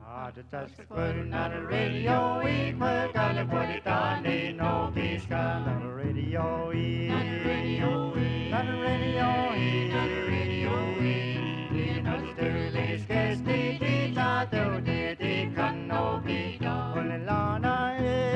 Just putting on the radio, we put on the put it on, ain't no peace on the radio, on the radio, on the radio, on the radio, in a sturdy scarce the out there, the can no be done. On the lana,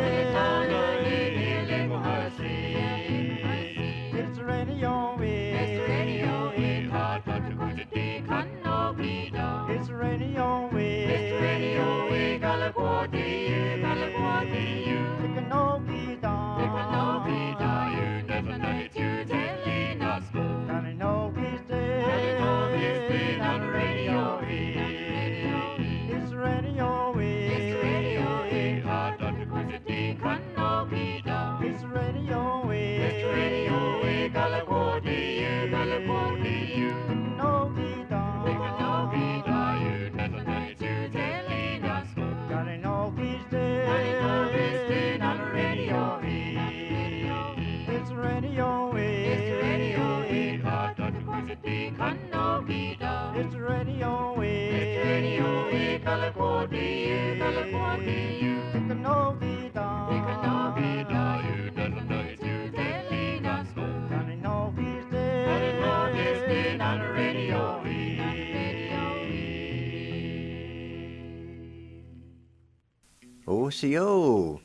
it's radio, it's radio, hard but to go to the can no be done. It's radio, it's radio, Galaguati, you can no be done. You can no be done, you never know it, you telling us. Can I know he's dead? Can I know he's dead on the radio? It's radio, it's radio, hard not to go to the can no be done. It's radio, Galaguati, you can no be done. You can no be done, you never know it, you telling us. Can I know he's dead? Can I know he's dead on the radio? It's radio, hard not to go to the can no be done. It's radio, Galaguati, you can no be done. You can no be done, you never know it, you telling us. Can I know he's dead? Can I know he's dead on the radio? Ocio,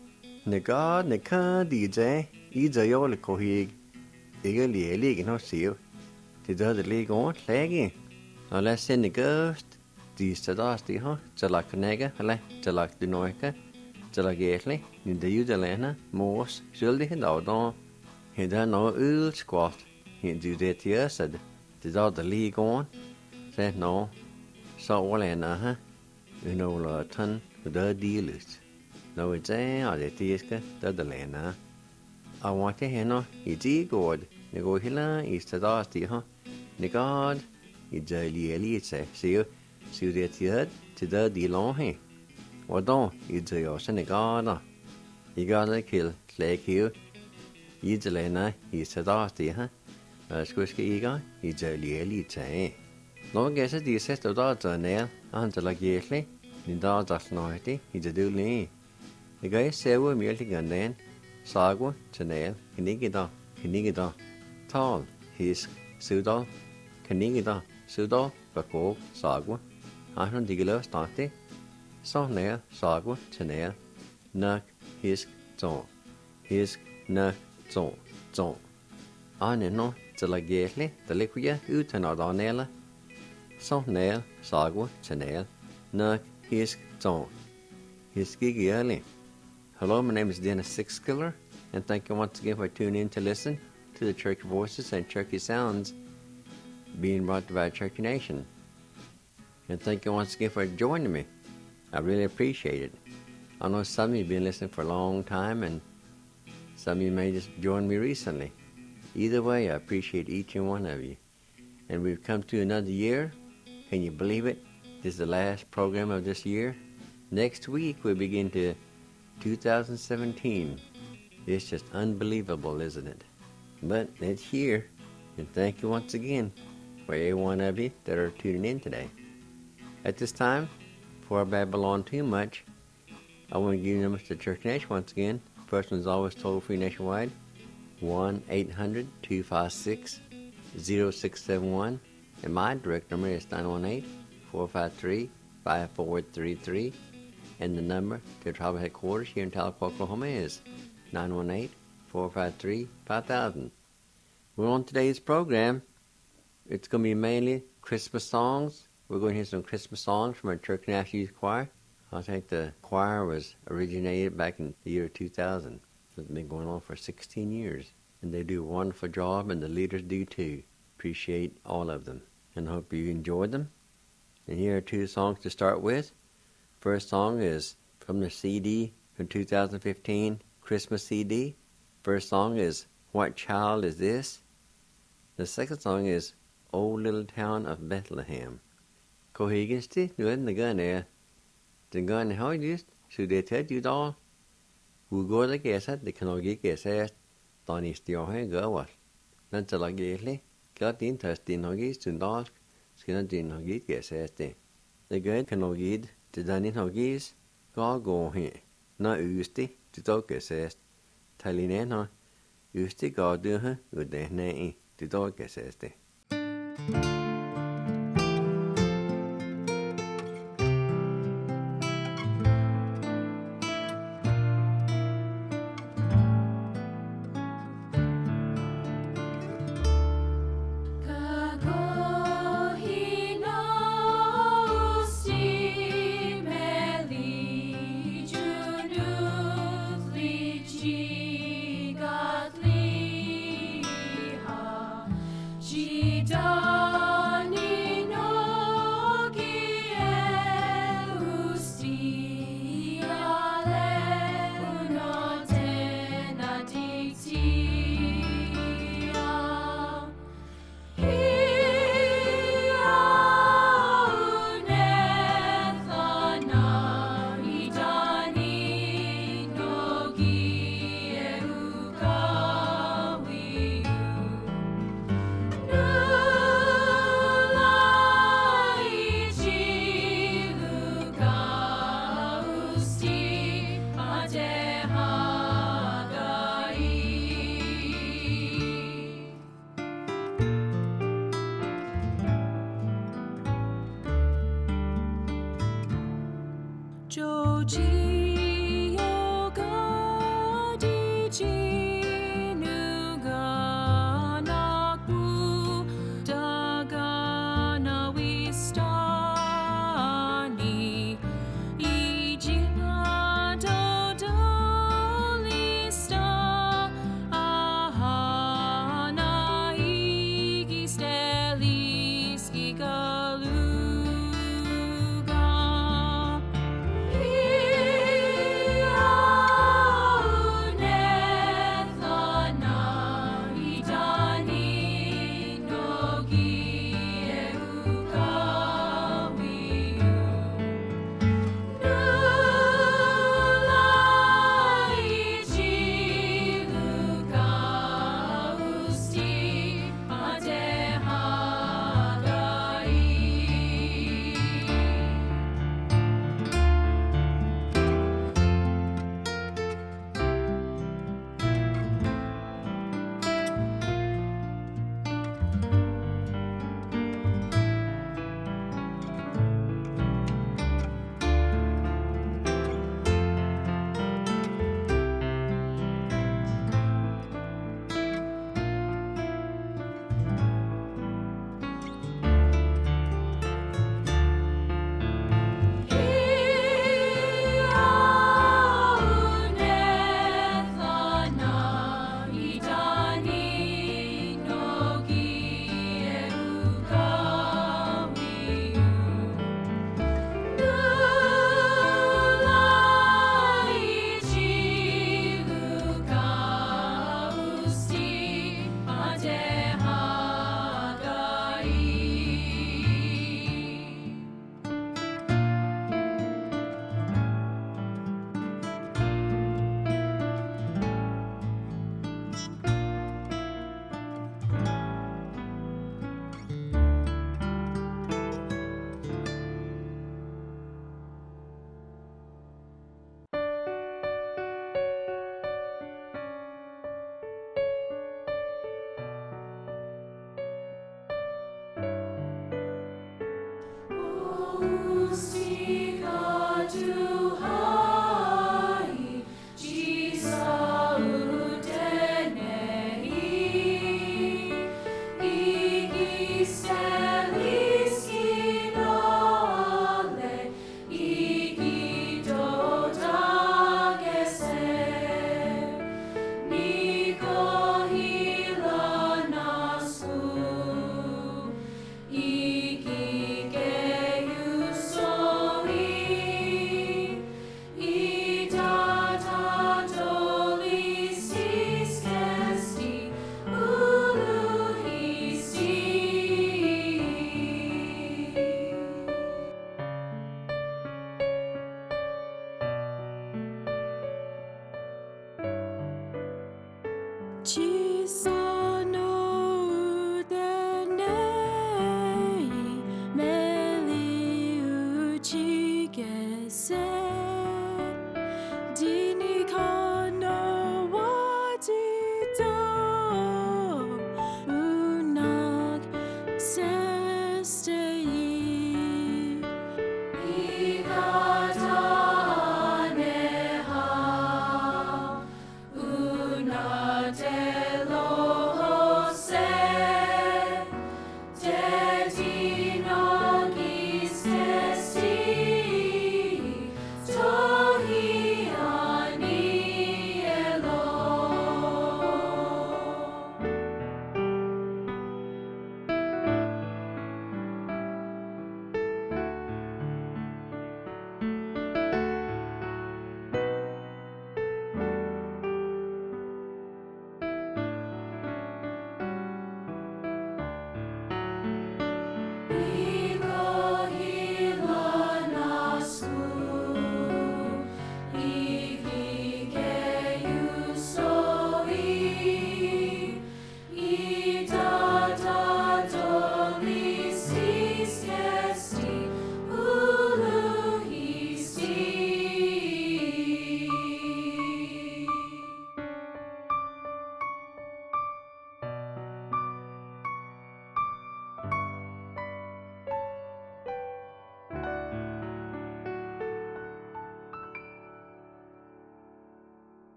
neka DJ, giờ yo le kohig, lige lige no sio. Det der det lige on lagi. Og lad se ne ghost, de stadas de ha, tala knega, hala, tala de noika, tala getli, ni de judelena, mos, skyldig hen da. Hen der no øl squat. Hen du det her så det der det lige on. Så no, så overlanda ha. Vi no la tan, der dealist. No it's a det tiska, der der lana. I want to hear I dig god, ne go hila I stadas de ha. Ne god I jali se det tiad til der de long he. Og da I jo se ne god. I got kill slag here. I jelena I stadas de ha. Skuske iga I jali se. No gæse de sætter der der nær, han til lag jæsli. Ni der der snøjti I det dulni. Det gør sewe mjøl til gandan. Sagwa til nær, knigida. Tal hisk sudal. Knigida sudal bakog sagwa. Han digelo starte. Så nær sagwa til nær. Nak hisk to. Hisk nak to. Ane no til lag jæsli, der likuja uten at anela. Så nær sagwa til nær. Nak hisk to. Hisk ikke ærlig. Hello, my name is Dennis Sixkiller, and thank you once again for tuning in to listen to the Church Voices and Churchy Sounds being brought to you by Churchy Nation. And thank you once again for joining me. I really appreciate it. I know some of you have been listening for a long time, and some of you may just join me recently. Either way, I appreciate each and one of you. And we've come to another year. Can you believe it? This is the last program of this year. Next week, we begin to 2017. It's just unbelievable, isn't it? But it's here, and thank you once again for every one of you that are tuning in today. At this time, before I babble on too much, I want to give you numbers to Church Nation once again. First one is always toll-free nationwide, 1-800-256-0671, and my direct number is 918-453-5433. And the number to tribal headquarters here in Tahlequah, Oklahoma is 918-453-5000. Well, on today's program, it's going to be mainly Christmas songs. We're going to hear some Christmas songs from our Church National Youth Choir. I think the choir was originated back in the year 2000. It's been going on for 16 years. And they do a wonderful job, and the leaders do too. Appreciate all of them. And I hope you enjoyed them. And here are two songs to start with. First song is from the CD from 2015, Christmas CD. First song is What Child Is This? The second song is Old Little Town of Bethlehem. Kohigesti, nu the gun there. The gun how just so they tell you all. Who go the guess at the canoe guess at Donny Still go what? Then to like lately, got interest in Hoggies to dog, skin in Hoggies guess at the gun canoe Tidani hogis gargohi na ysti titokesest talineno ysti garduhe udehnei titokesesti.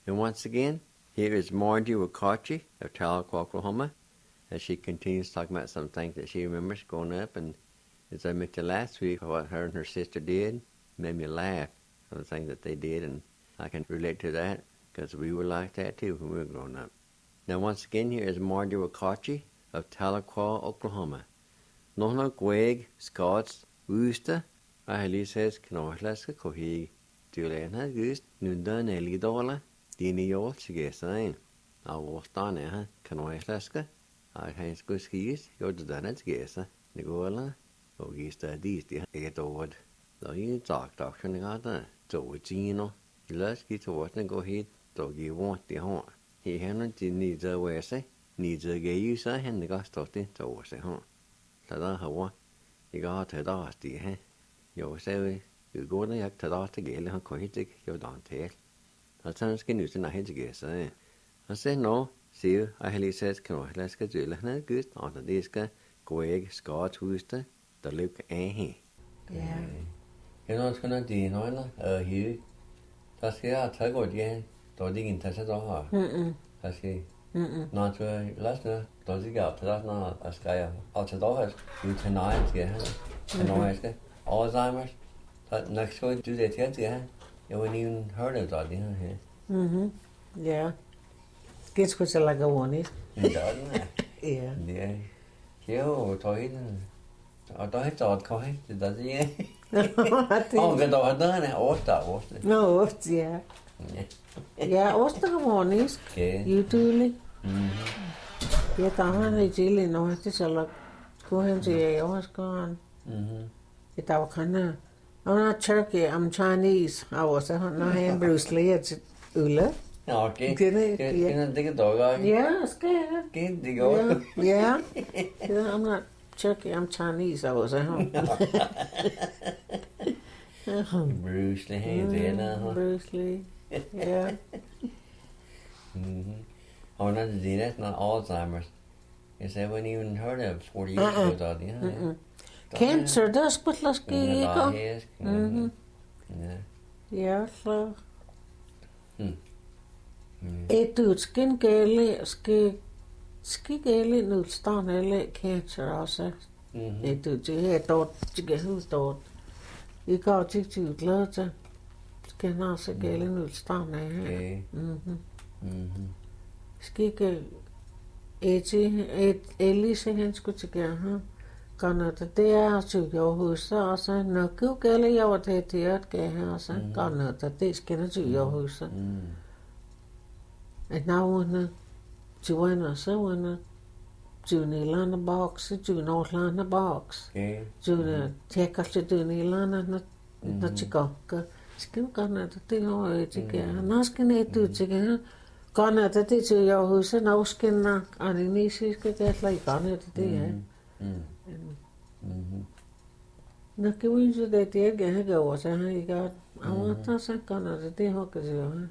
And once again, here is Margie Wakachi of Tahlequah, Oklahoma, as she continues talking about some things that she remembers growing up. And as I mentioned last week, what her and her sister did made me laugh, some of the things that they did, and I can relate to that because we were like that too when we were growing up. Now once again, here is Margie Wakachi of Tahlequah, Oklahoma. Nohna Gweg, Scots, Wooster, I says, Knohlaska Kohi, Juliana Gust, Nundan Elidola, Dini Yol, Sigesain. I was done, Knohlaska, I hands Guskis, Jordan Gesa, Nigola, Ogista Disti, Edward. Though you talk, Dr. Nagata, so Gino, let's get to what and go ahead, though you want the horn. He hadn't needs a way, say, needs a gay use, I had the gostotin, so was a horn. Tada Hawa, you got to dusty, eh? You say, you go to yak tada to get a cohitic, you don't tell. I turn skin news and I had to guess, eh? I said, no, see you, I had says, can I let's get Julia good on the disc, Gweg, Scotch, Wooster, the look, eh? Yeah. You know what's gonna do, you know, Hugh? That's here, I'll tell you again, don't dig in touch at all. That's here. Not to last night, does it go to that now? A sky out to dollars, you tonight, yeah, and Alzheimer's. That next week, do they tell you, you wouldn't even heard of that, yeah. Yeah. Kids was like a one is. Yeah. Yeah. Yo, toy. I don't thought coin, does it? I Oh, think. good, I done it, or that. No, it's, yeah. Yeah, what's the one is? Okay. You do. Yeah, Tahan is really no, it's a lot. Go ahead and say, I was gone. It's our kind of. I'm not Turkey, I'm Chinese. I was a no Bruce Lee, it's Ula. Okay. Can I take a dog out? Yeah, scared. Can they go? Yeah. I'm not Turkey, I'm Chinese. I was at home. Bruce Lee, hey, there now. Bruce Lee. Yeah. Oh, not the that's not Alzheimer's. You say when you even heard of 40 years ago, that, yeah. Cancer does put less Yeah. Yeah, so. Et du skin gale, ski gale nu stan eller cancer også. Et du til her dot, til hus dot. I går til glad til. Skal også gale nu stan her. Okay. Skikke et Elise han skulle til her. Kan det er så jo huset også. Når du gale jeg var til at gøre her også. Kan det skal til jo huset. And now when Joanna so when Juni Lana box, Juno Lana box. Okay. Juni take us to Juni Lana na chico. Skin gonna to the oh chicken. Naskin it to chicken. Gonna to the to your house and no skin na and nishi get like gonna to the na ke win so that the again go was I got I want to say gonna to the hook as you.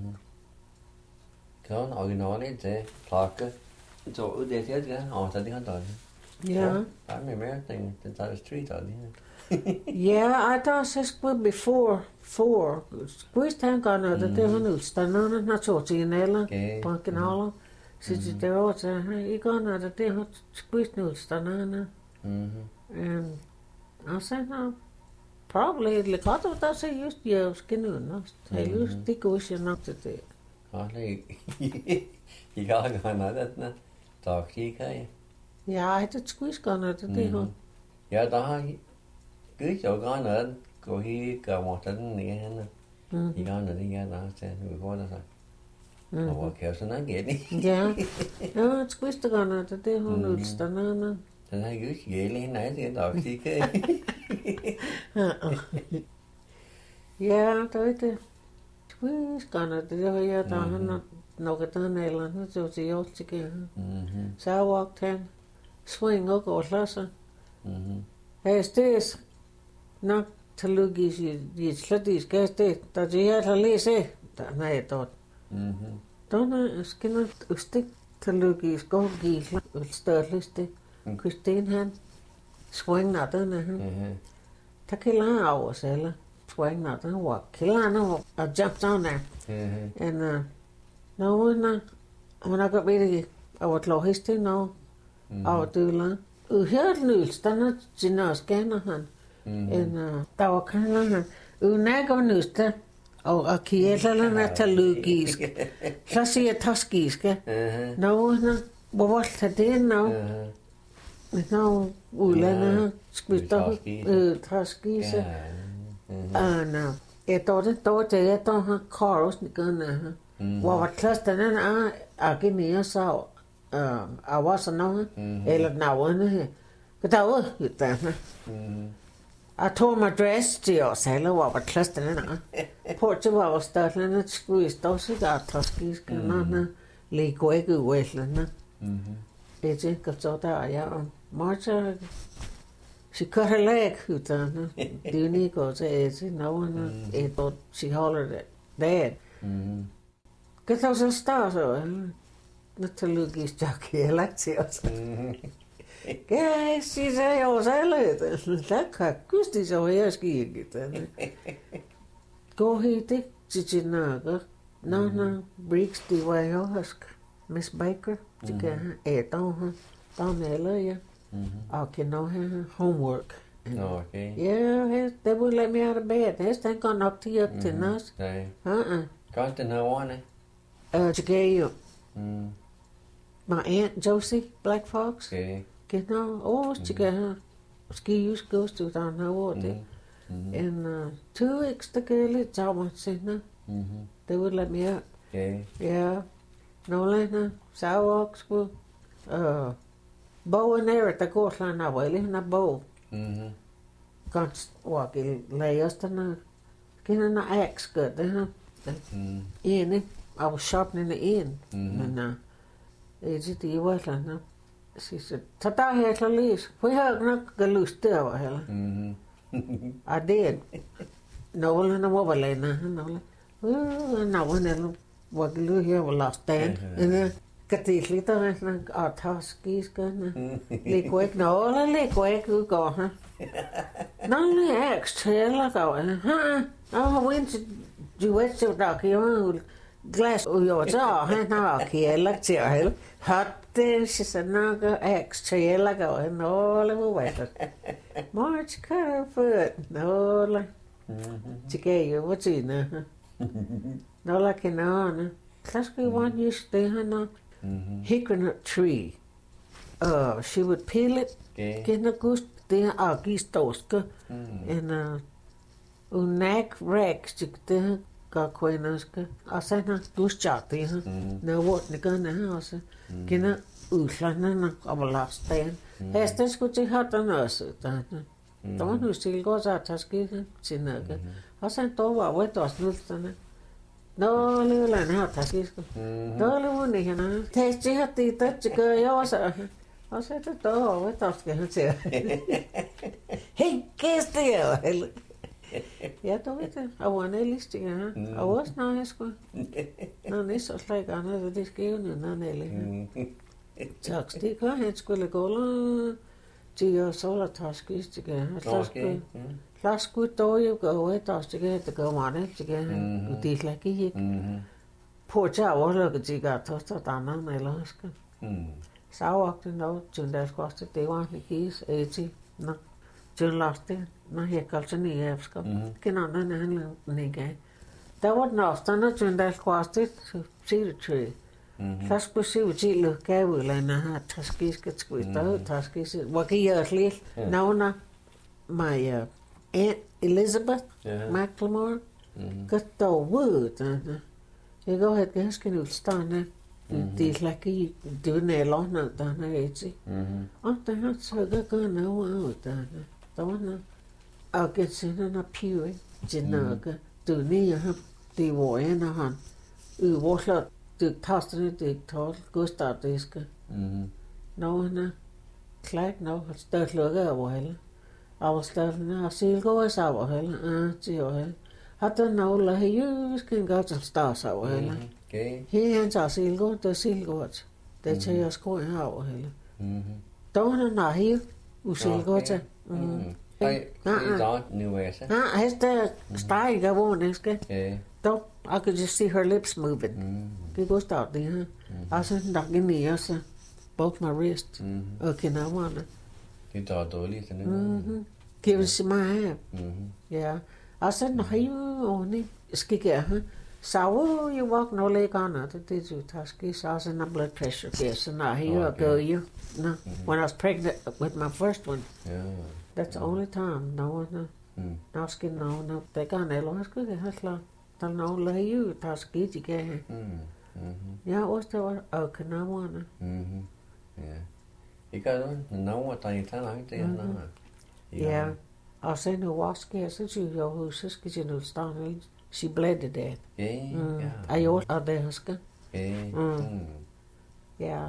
Kan originalen til plakke. Så ud det her igen, og så det han der. Yeah. Der er mere ting, det der er street der. Yeah, I thought it's before 4. Squeezed tank on it, det var nu stannerne, når tog til en eller banken holder. Så det var også, I går når det har squeezed nu stannerne. And I said, no, probably the cut of that say used your skin no. I used the cushion not to it. I got another talk here. Yeah, I had to squeeze on it, det har. Ja, der har cứ chỗ có nữa, cô hi cờ một tấn này hả? I got another yeah, that's it. We got that. Oh, okay, so not get it. Yeah. No, squeezed on it, det har nu stannerne. Den har cứ gælde hende nej til talk here. Ja, det er det. Squeeze on it, det har jeg der han noget der eller noget så til jeg til igen. Så jeg walked hen. Swing og gå klasse. Hey, stes. Nok til lugis i sladis gaste. Der det jeg har læse. Der nej dot. Der skal ustik til lugis gå gis størliste. Christine han swing natten han. Der kan lade over selv. Swing natten walk. Killerne og jump down there. And No, hun har godt ved det, og at lov heste nå, og det er uhørt nøls, der er sin også gerne han. Der var kalder han, unækker nøls, der, og kielerne er taløgisk. Så siger jeg taskisk, nå, hvor var det det nå? Nå, udlandet, skvitter, taskise. Jeg tror det, jeg tror han kåres nikkerne. Hvor var klosterne er agenere så var så noget eller navne her. Der var uddannelse. Jeg tog mig dress til os alle, hvor var klosterne er. På til var størrelsen skulle stå så der taskiske nogle lego ikke uæslende. Det er så der jeg meget si kører uddannelse. Det er ikke godt at navne et si holder det. Kan du så starte så? Naturligvis jockey eller til os. Jeg siger jeg også alle. Der kan gusti så jeg skal ikke det. Gå helt det til nager. Nå, bricks det var jeg også. Miss Baker, det kan jeg der eller ja. Og kan nå have homework. Okay. Ja, det vil lade mig have bed. Det er godt nok til til nas. Nej. Godt den her ordene. Det gav jo. My aunt Josie Black Fox. Okay. Genau, det gav ski just goes to down her over det. En 2 weeks der gav lidt sammen senere. Det vil lade mig. Okay. Ja. Nogle savok skulle. Bogen er der går sådan af vel en af bog. Godt walk i lægerne. Kender ax godt det her. En af shoppen en. Men det var sådan. Så der her så læs. For jeg har nok lyst der var heller. Og det nogle der var længe nogle. Nogle var glæde her var last stand. Kan det lidt der sådan at tage skiskerne. Ligger ikke noget ligger ikke udgår her. Nogle ekstreller går her. Og went to duet så der kan glas og så han har kæler til at hælde. Hatte så noget ekstreller går nogle hvor var det. March Carford nogle. Det gav jo hvad til nogle kan nogle. Classical one used to have hickory tree. She would peel it. Get a gust det agistoske. En unak rags det gør kvinderske. Og så har gustjagt det her. Når vortene gør det også. Get udlandene og last dagen. Hesten skulle til hatten også. Der var nu still godt at tage skidt til noget. Og så dog var det også nødsterne. Nå, lille han har taget skidt. Nå, lille han har. Det har det gør jeg også. Og så er det dog, hvad der skal han til. Hey, kæst det er. Ja, du ved det. Og hvor er det listig, ja. Og også når jeg skulle. Nå, det er så slet ikke andet, det skal jo noget nælle. Tak, det gør han skulle gå. De er så der tager skidt, det gør. Lad gå dog jo gå, det går meget, det gør. Det er slet ikke. På at tage overlukket, det gør toster, der er noget eller huske. Så var det noget, til der skulle også, det var ikke gis, nå. Til last det, når jeg kalder sig nye afskab. Genau, den han ikke. Der var den afstande, til der skulle også, sige træ. Så skulle se ud til at gav udlandet her, taskiske, taskiske. Hvor kan jeg også lidt navne my Aunt Elizabeth McLemore. Godt dog ud, jeg går helt ganske udstående. Det er slet ikke, det er næller noget, der er ikke. Og der har så gået noget ud, der var noget. Og get sådan en pive til noget. Det er nye ham, det var en af han. Vores det tasterne, det tager Gustav, det skal. Når han er klædt nok, han støt lukket over hele. Og støttene har silgårds over hele. Til over hele. Har der nogle, der har en godt til stars over hele. Her han tager silgård, det er silgård. Det tager jeg sko her over hele. Der var han har her, usilgård til. Nej, det er nu altså. Nej, han er steg af hvor det skal. Though I could just see her lips moving. Cái cô start đi ha. I said, "Đặt cái này á, both my wrists." Okay, now one. Cái trò tối đi thế nữa. Give us my hand. Yeah. I said, "No, hey, only skike ha." Sao you walk no leg on it? Did you task is as in blood pressure case and now here I go you. No. When I was pregnant with my first one. Yeah. That's the only time. No. Now skin no. They can't allow us good hasla. Tell no lay you task it again. Yeah, what's the okay now one. Yeah. You got no what I tell I think no. Yeah. I said no was scared since you your who's kitchen no stand. She bled to death. Yeah. I also there huska. Yeah.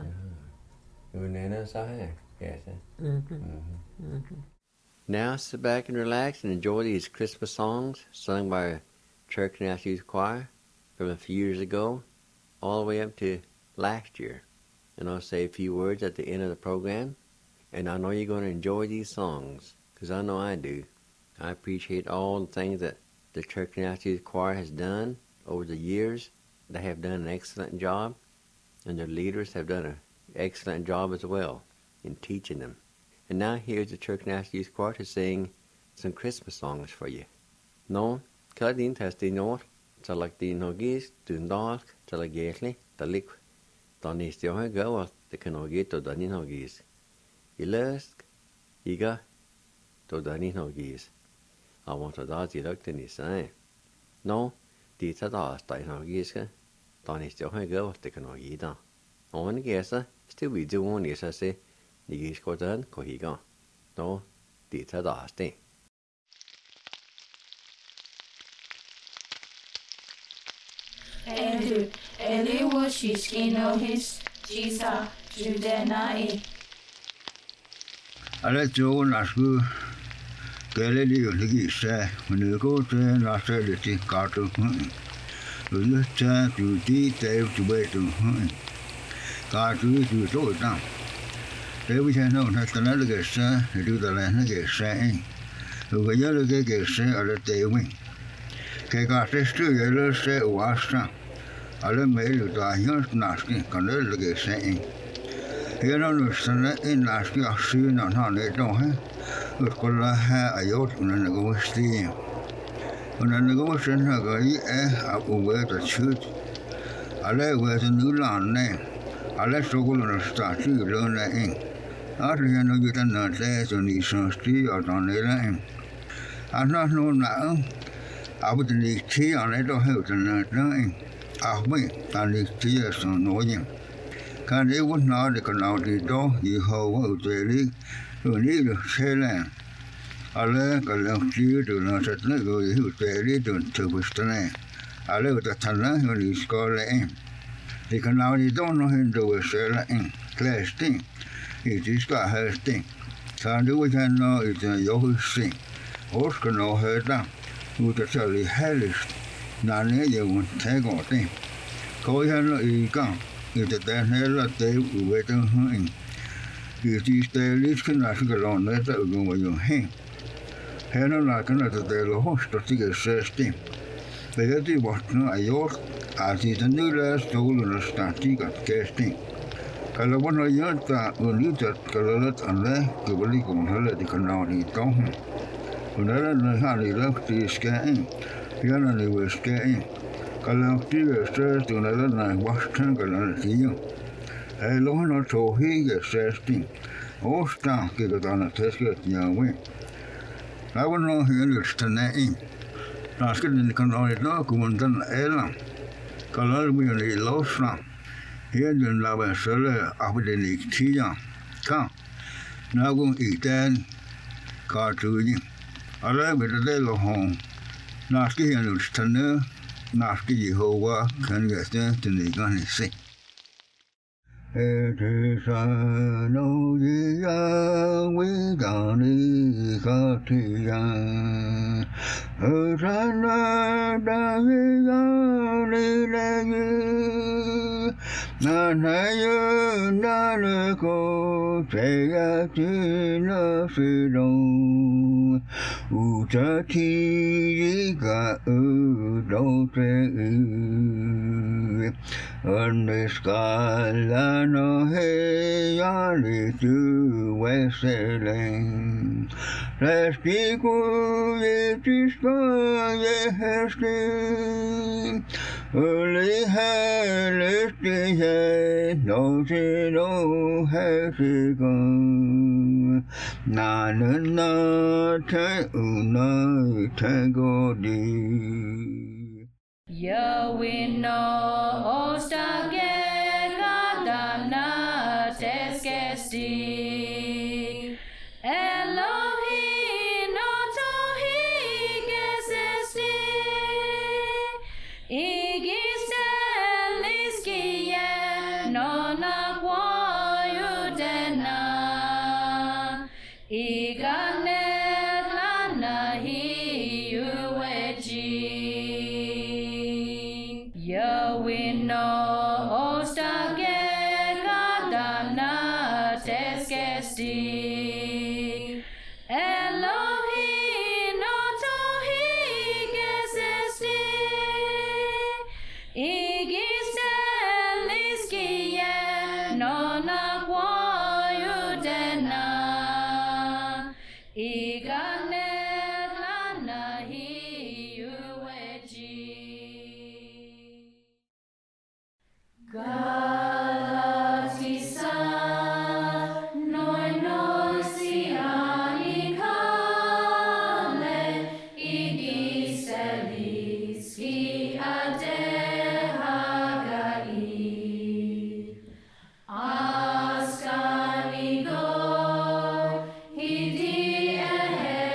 Now sit back and relax and enjoy these Christmas songs sung by Church National Youth Choir from a few years ago all the way up to last year. And I'll say a few words at the end of the program. And I know you're going to enjoy these songs because I know I do. I appreciate all the things that the Church National Youth Choir has done over the years. They have done an excellent job, and their leaders have done an excellent job as well in teaching them. And now here's the Church National Youth Choir to sing some Christmas songs for you. No, cada din testi nor, talag din hogis, dundalk, talag yetli, talik, danis dioha gawa, the canogit to danin hogis. Ilask, iga, to danin hogis. I want to dodge it out in his sign. No, the tada stein hogiska, danis dioha gawa, the canogita. On the guessa, still we do one is I say. Nigis ko dan ko higa. No, di ta da ste. Eli washishkino his jisa judenai. Ale jo nasku kele li ligi se mnuko te nasa le ti kato. Lu cha tu ti te tu be tu. Ka tu to ta. Thế bây giờ nó thật là cái xe, thì đưa ra nó cái xe, rồi bây giờ cái xe ở đây tiêu mình, cái xe trước giờ là xe quá sang, ở đây mấy người ta nhớ nát cái, còn đây là cái xe, hiện nó nó xe này nát cái xe nó này đâu hết, rồi còn là hai ai đó nó là cái xe, nó là cái xe nó cái ở ngoài đó chút, ở đây ngoài đó nữ làm này, ở đây số của nó start từ lớn này. Arya no yuta na te so ni sansti o don le la ana no na abu ni chi on le do he to na na a me ta ni chi so no yin kan le wo na de kan na di do yi ho wo te li ro ni lo che la ale ka le chi do na sa na go yi te li do to bu sta ne ale ta ta na ho ni sko le de kan na di do no hen do se la class thing. It is got her thing. Can't do it and know it's a young thing. Oscar no her down. Who the Charlie hellish. None of you won't take on thing. Go ahead and come. If the then hell at day we wait on him. If these days can ask along let that go with your hand. Hannah like another day the host to take a says thing. They had the what no a york as is a new last stolen a static at casting. Kalau mana yang tak unikat kalau let anda kembali ke mana di kanal di tahun, anda nak hari lagi di scan, yang ada di scan. Kalau tiga set tu anda nak waskan kalau tiga, hello nak tohi ke setting, ostan kita tak nak test ke nyawa. Lawan nak yang setengah nak sekali di kanal itu kemudian elang, kalau lebih dari losang. Hiện giờ là bây giờ là áp đến lịch thi rằng không nào cũng ý tên cả thứ gì ở đây bây giờ là hồng nào cái hiện được thành nữa nào cái gì hậu quả cần cái gì thì này cái này sẽ thế sa nô gì ya quý đạo đi cả thi ya ở ra na đã ya đi lên na na ko che ya chi na si dong Utatiga udote Undeskala no he yali tu weselen Respiku yetiska yehesti Uli helesti he no se no hesigan Na te unai te godi. Yahweh no ostage kadana teskesti. Elohim no tohi gesesti. Igisteliskiye no na kwayudena. Iganet lana hi uweji. Yahweh no ostage kadana teskesti. Elohim no tohi gesesti. Igisteliskiye no na kwayudena. Iganet lana hi uweji. Galatisa noinosi anikale igisteliski adehagai. Askanigo hidi ehe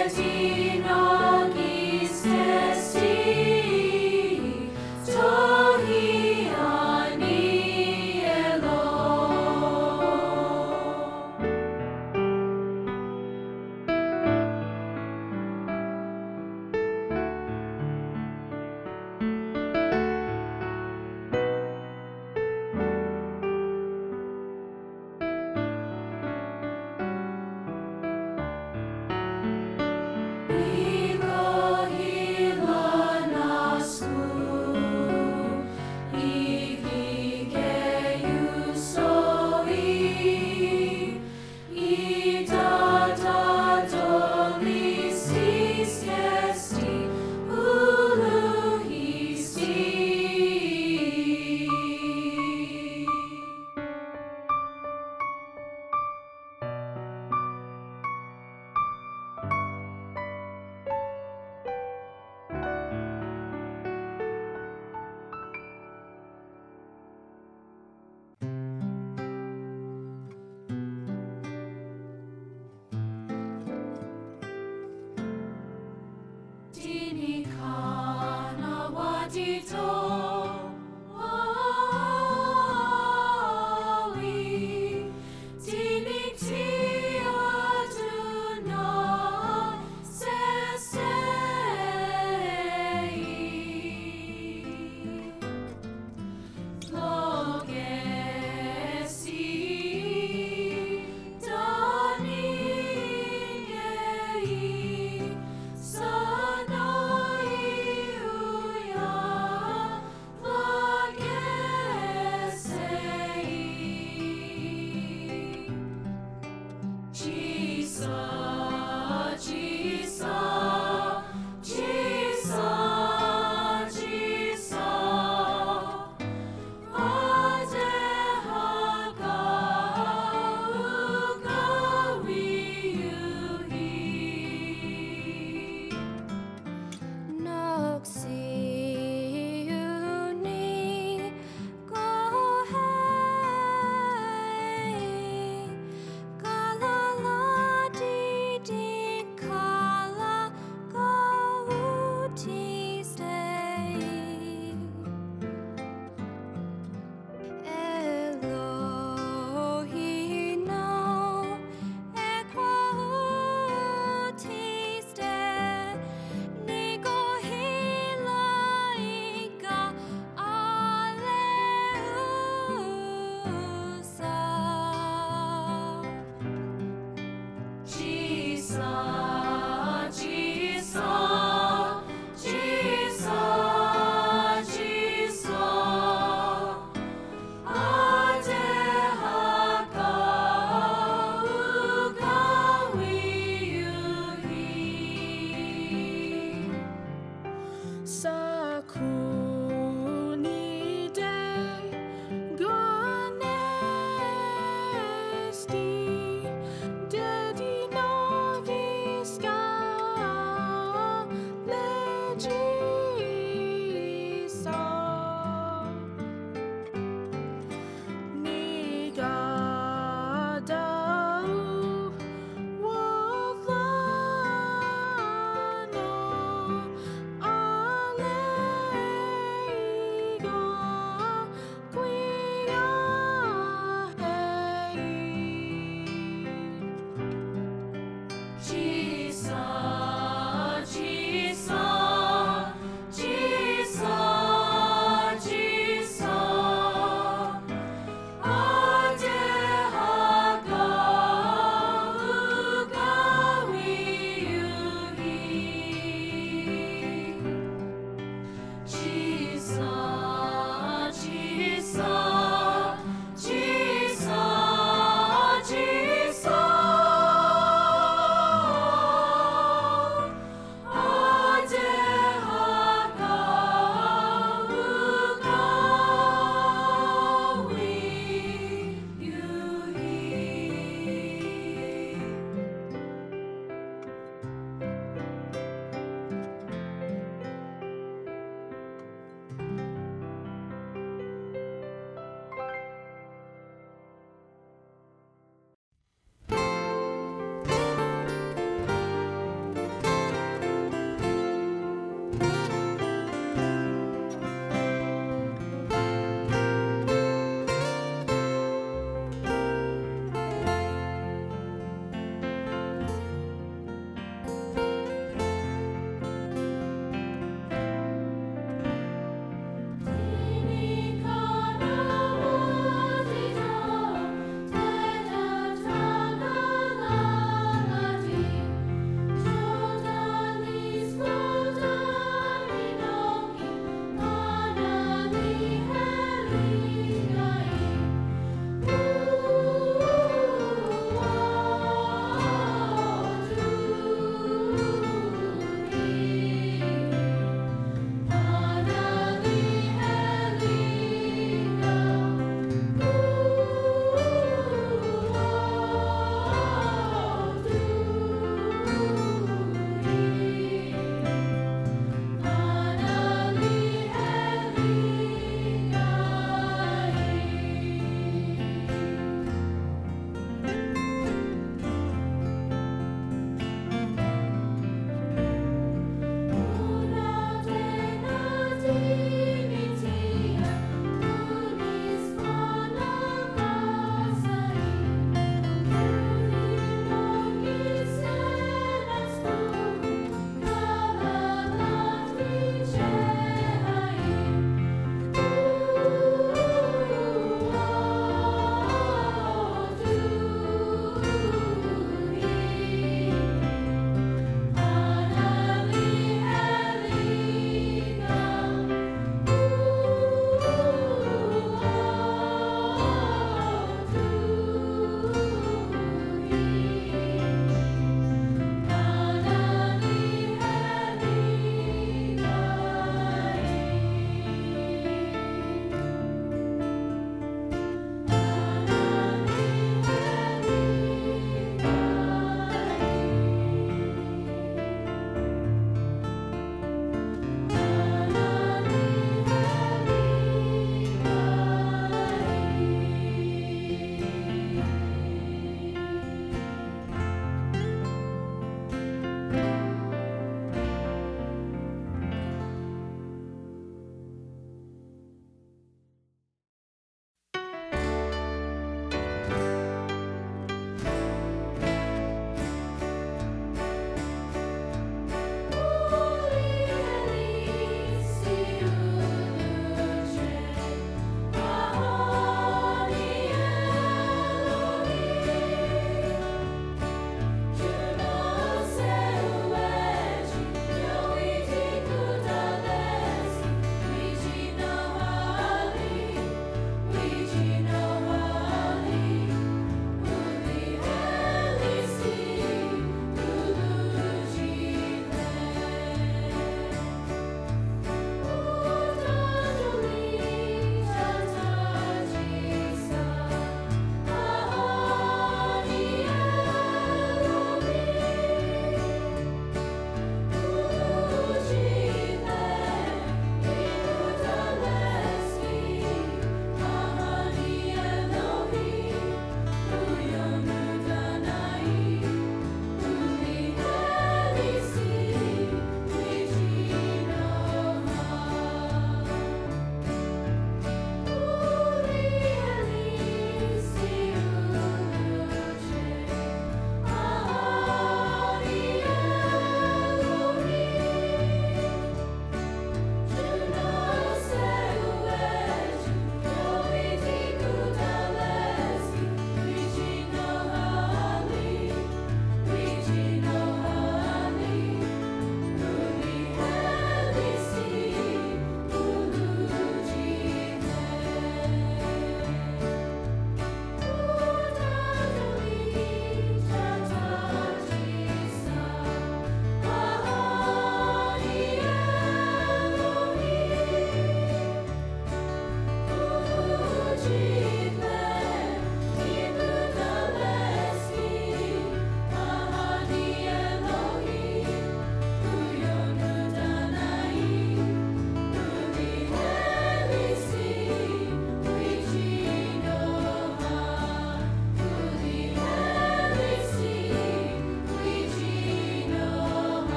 Call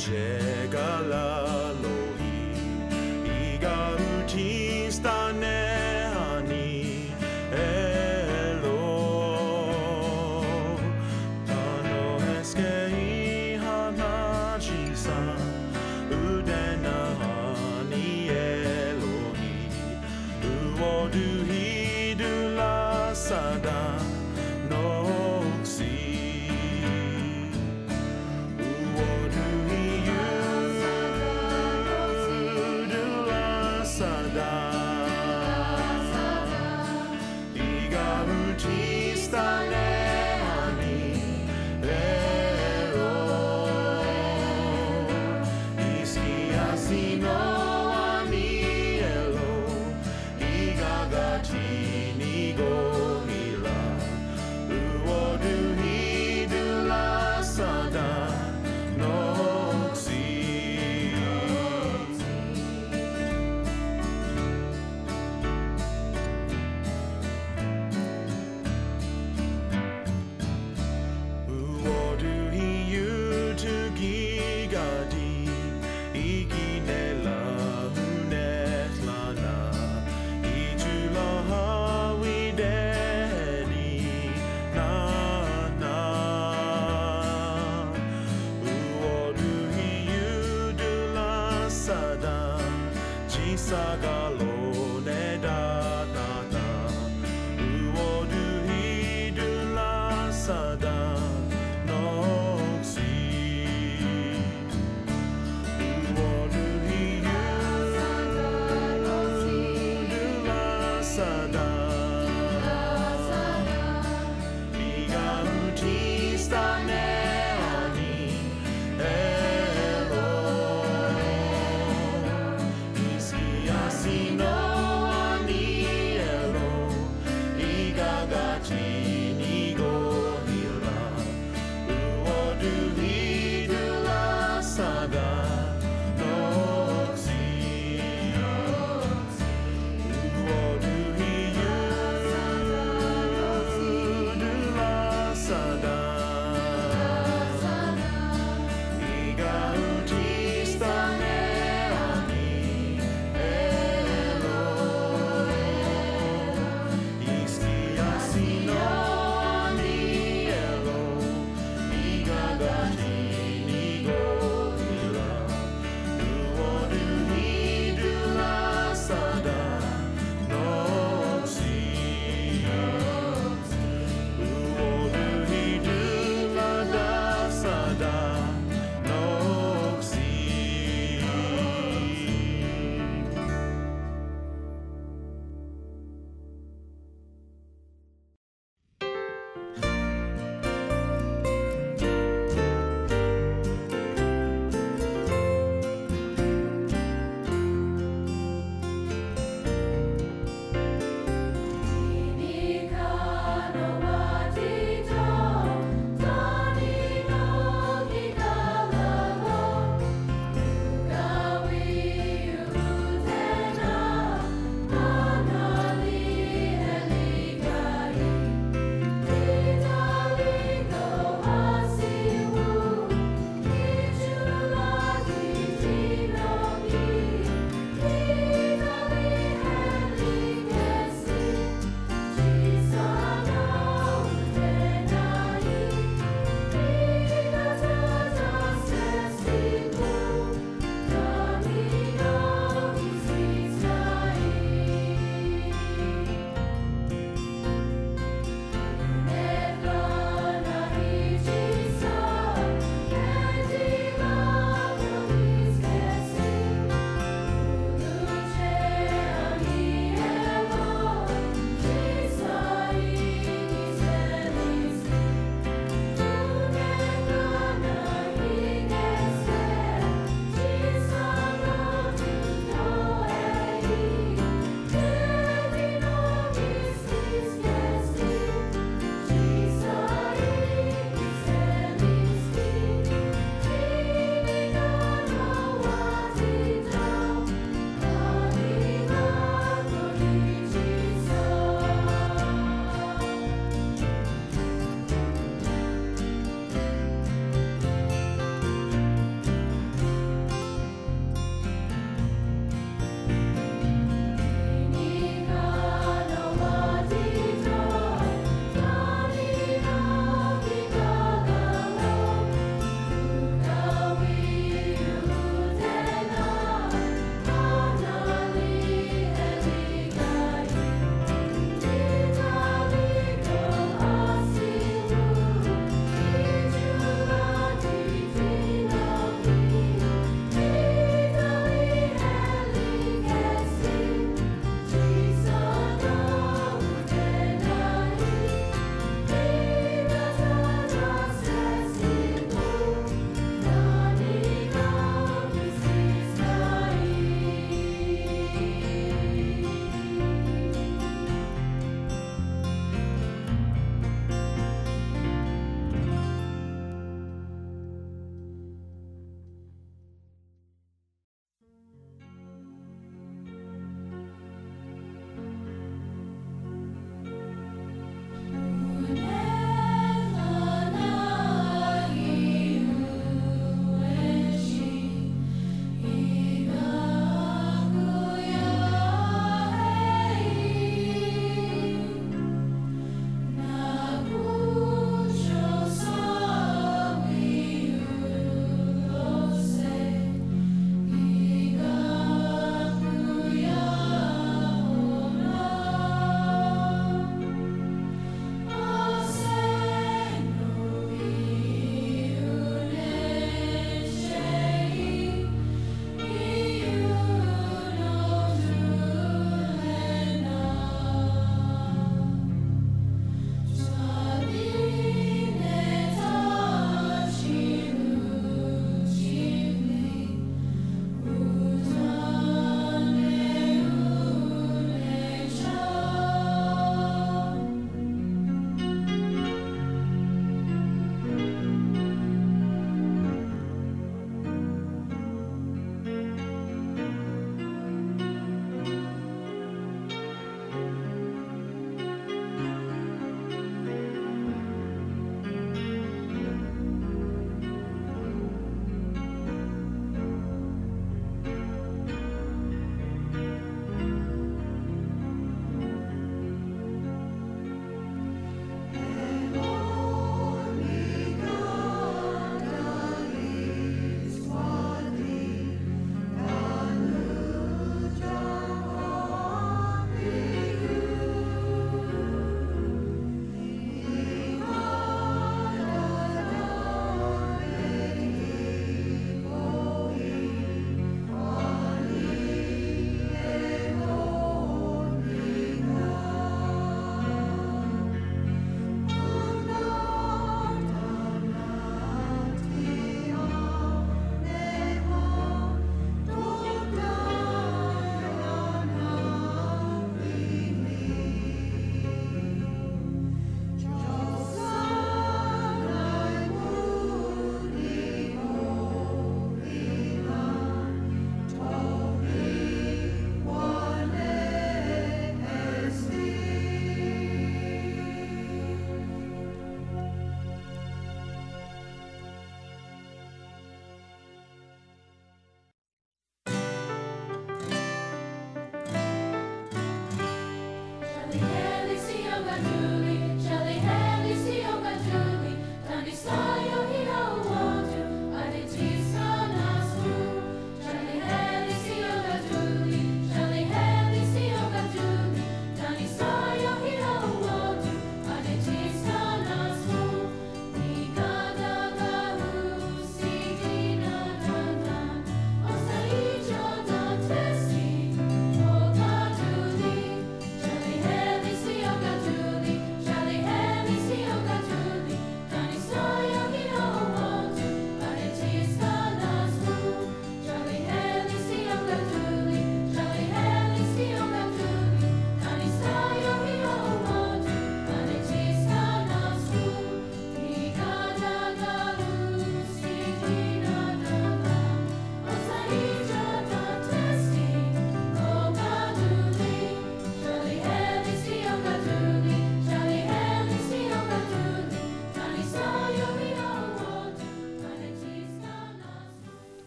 Casino.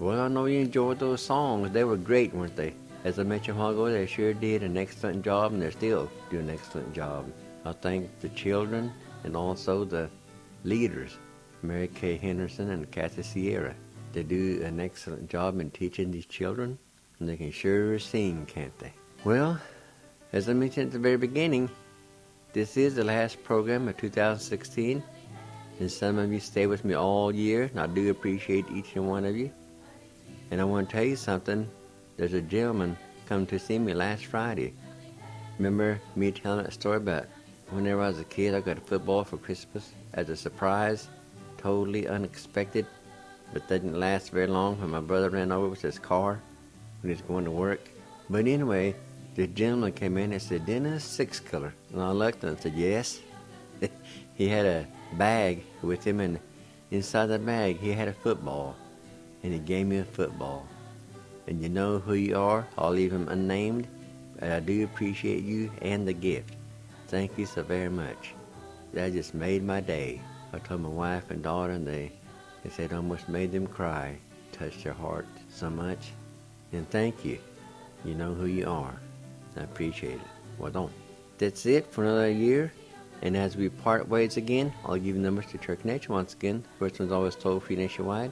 Well, I know you enjoyed those songs. They were great, weren't they? As I mentioned a while ago, they sure did an excellent job, and they're still doing an excellent job. I thank the children and also the leaders, Mary Kay Henderson and Kathy Sierra. They do an excellent job in teaching these children, and they can sure sing, can't they? Well, as I mentioned at the very beginning, this is the last program of 2016, and some of you stay with me all year, and I do appreciate each and one of you. And I want to tell you something. There's a gentleman come to see me last Friday. Remember me telling that story about whenever I was a kid, I got a football for Christmas as a surprise, totally unexpected, but didn't last very long when my brother ran over with his car when he was going to work. But anyway, the gentleman came in and said, "Dennis, six color." And I looked and said, "Yes." He had a bag with him, and inside the bag he had a football, and he gave me a football. And you know who you are. I'll leave him unnamed, but I do appreciate you and the gift. Thank you so very much. That just made my day. I told my wife and daughter, and they said almost made them cry. Touched their heart so much. And thank you. You know who you are. I appreciate it. Well done. That's it for another year. And as we part ways again, I'll give you numbers to Church Connection once again. First one's always toll-free nationwide,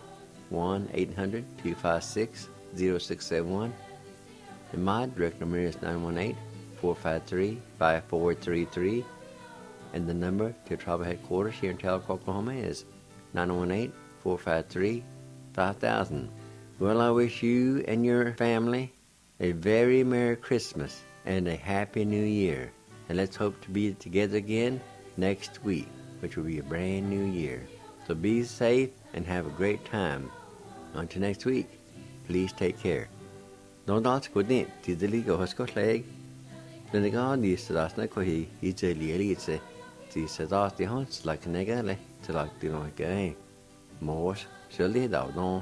1-800-256-0671. And my direct number is 918-453-5433. And the number to Tribal Headquarters here in Tulsa, Oklahoma is 918-453-5000. Well, I wish you and your family a very Merry Christmas and a Happy New Year. And let's hope to be together again next week, which will be a brand new year. So be safe and have a great time. Until next week, please take care. Don't ask for it, tidily go husk leg. Then the God is to last night, he easily elites. The says the hunts like negale to like the like a Morse, surely thou don't.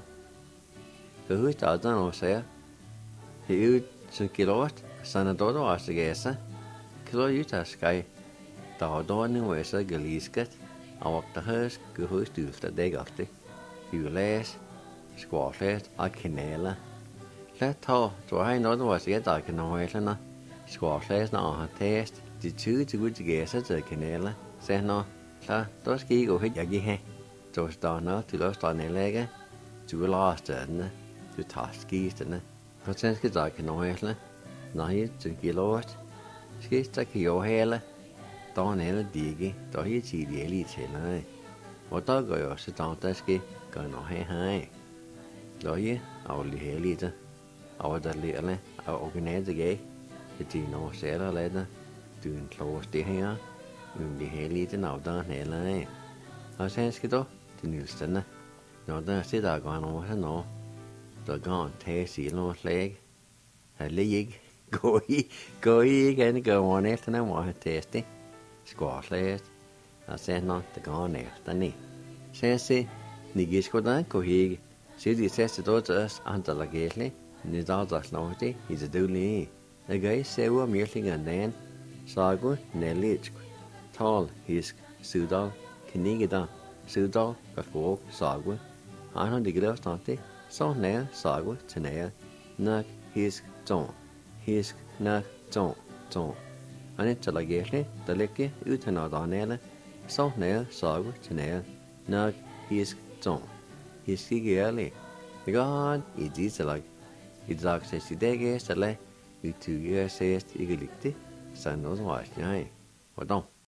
The who's done or say, he would kilowatt, son of Dodo as the guessa. Kilo Utaskai, the Hodorn was a Galisket, I walked the hearse, go who's to the day got it. You less, squash less, I canela. Let tall, so I know there was yet I can know it, squash less now her taste, the two to good guess at the canela. Say no, la, those key go hit yagi, those donna to lost on a leg, to last and to toss keys and but since I can know it, now you to kilowatt. Skifter kan jo hele dagen eller digge, der er tidligere lige til nej. Og der går jo så der skal gå noget her. Der er aflig heldig der. Og der lærerne og originale gæk. Det er noget særligt lader. Du en klos det her. Men det heldige den af der heller. Og så skal du til nylsterne. Når der sidder går noget her nå. Der går tage sig noget slag. Her lige ikke. Go again, go on after no more tasty. Squash last. I said not the gone after me. Sassy, Nigiscodan, go hig. See the tested us under the gately. Nidaldas naughty, he's a dooley. The guy say we're merely and then. Sago, Nellich. Tall, his Sudal, Kinigida, Sudal, a fork, Sago. I know the gloves not they. So nail, Sago, to nail. Knock his zone. Hisk, nak, zon. Og net til at gæsle, der ligger uden at danele, så nær sagu til nær, nak, hisk, zon. Hisk ikke ærlig. Det går i disse lag. I dag ses i dag gæst, eller i 20 år ses ikke ligge, så noget var jeg. Hvordan?